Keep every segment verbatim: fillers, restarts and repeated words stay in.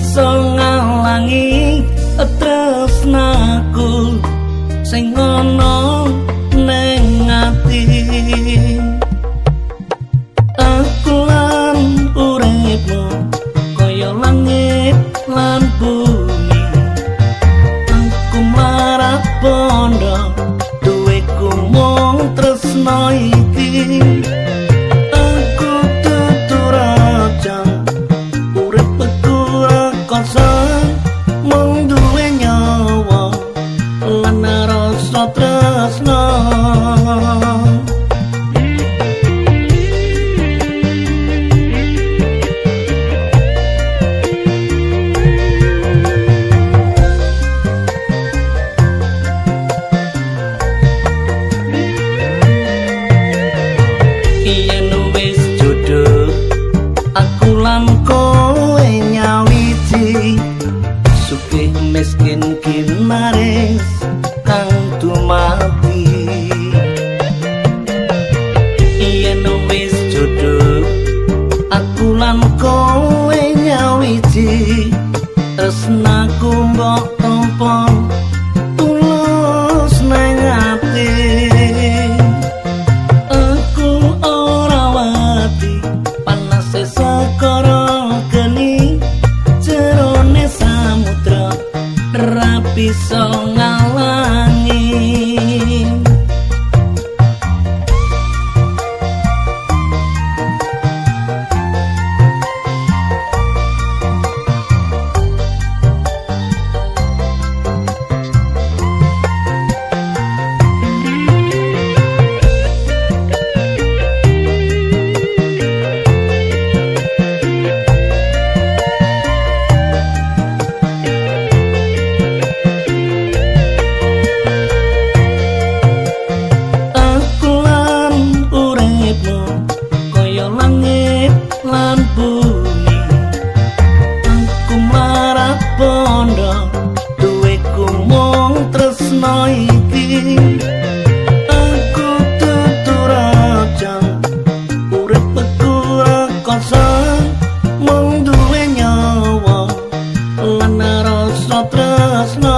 bisa ngalangi tresnaku sing ana ning ati. Aku lan uripmu kaya langit lan bumi. Aku marah bondo duweku mung tresno iki. Aku tutur aja uripku rekoso mung duwe nyawa lan rasa tresno. Miskin kinaris kang dumati yen wis jodoh aku lan kowe nyawiji tresnaku mbok tampa tulus nang ati. Aku ora wati panase sekara geni jerone samudra rapi so ngalangi. Lan bumi aku marah bondo duweku mung tresno iki. Aku tutur aja uripku rekoso mung duwe nyawa lan rasa tresno.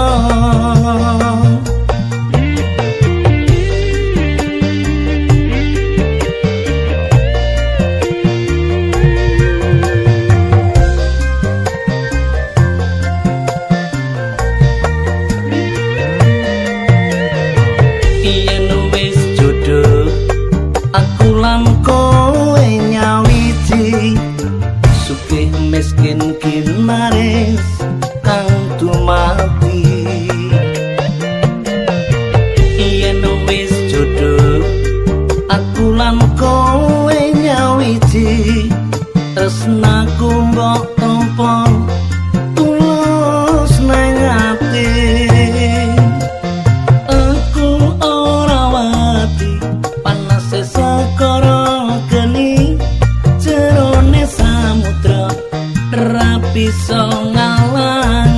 Kowe nyawiji sugih miskin kinaris kang dumati yen wis jodoh aku lan kowe nyawiji tresnaku mbok tampa tulus nang ati. Aku ora wati panase sekara geni jerone samudra rapi so ngalangi.